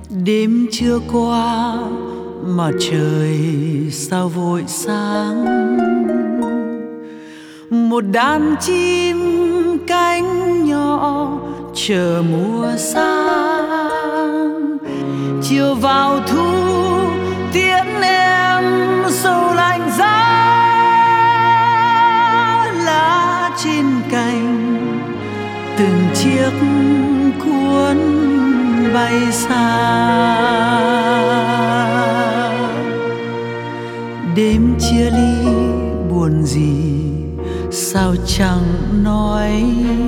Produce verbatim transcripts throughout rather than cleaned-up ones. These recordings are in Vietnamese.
Đêm chưa qua mà trời sao vội sáng, một đàn chim cánh nhỏ chờ mùa sang. Chiều vào thu tiễn em sâu lạnh giá, lá trên cành từng chiếc cuốn bay xa. Đêm chia ly buồn gì sao chẳng nói,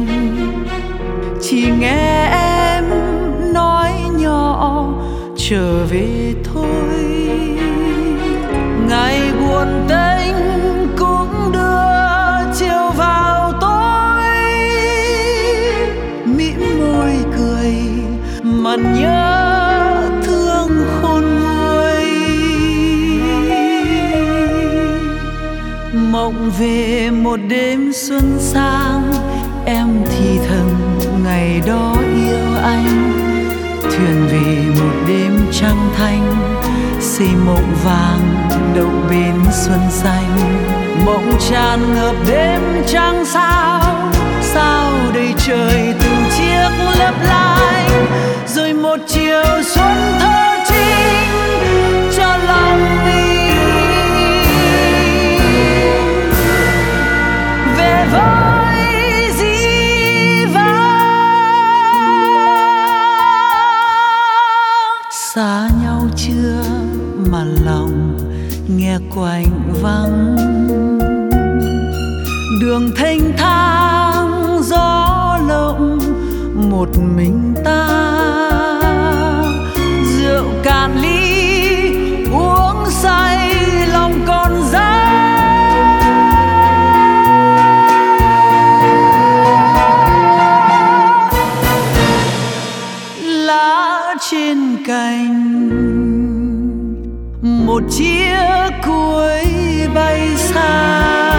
chỉ nghe em nói nhỏ trở về thôi. Ngày buồn tênh cũng đưa chiều vào tối, mỉm môi cười mà nhớ thương khôn nguôi. Mộng về một đêm xuân sang, em thì thầm ngày đó yêu anh. Thuyền về một đêm trăng thanh, xây mộng vàng đậu bến xuân xanh. Mộng tràn ngập đêm trăng sao, sao đầy trời từng chiếc lấp lánh. Rồi một chiều xuân thơ trinh cho lòng mình về với dĩ vãng. Xa nhau chưa mà lòng nghe quạnh vắng, đường thênh thang gió lộng một mình ta. Rượu cạn ly uống say lòng còn giá, lá trên cành một chiếc cuối bay xa.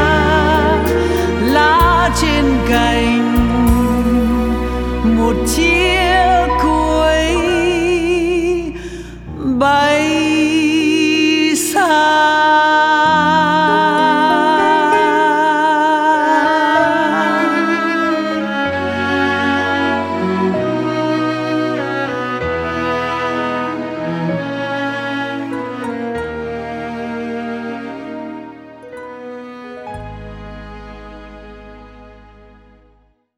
Lá trên cành một chiếc cuối bay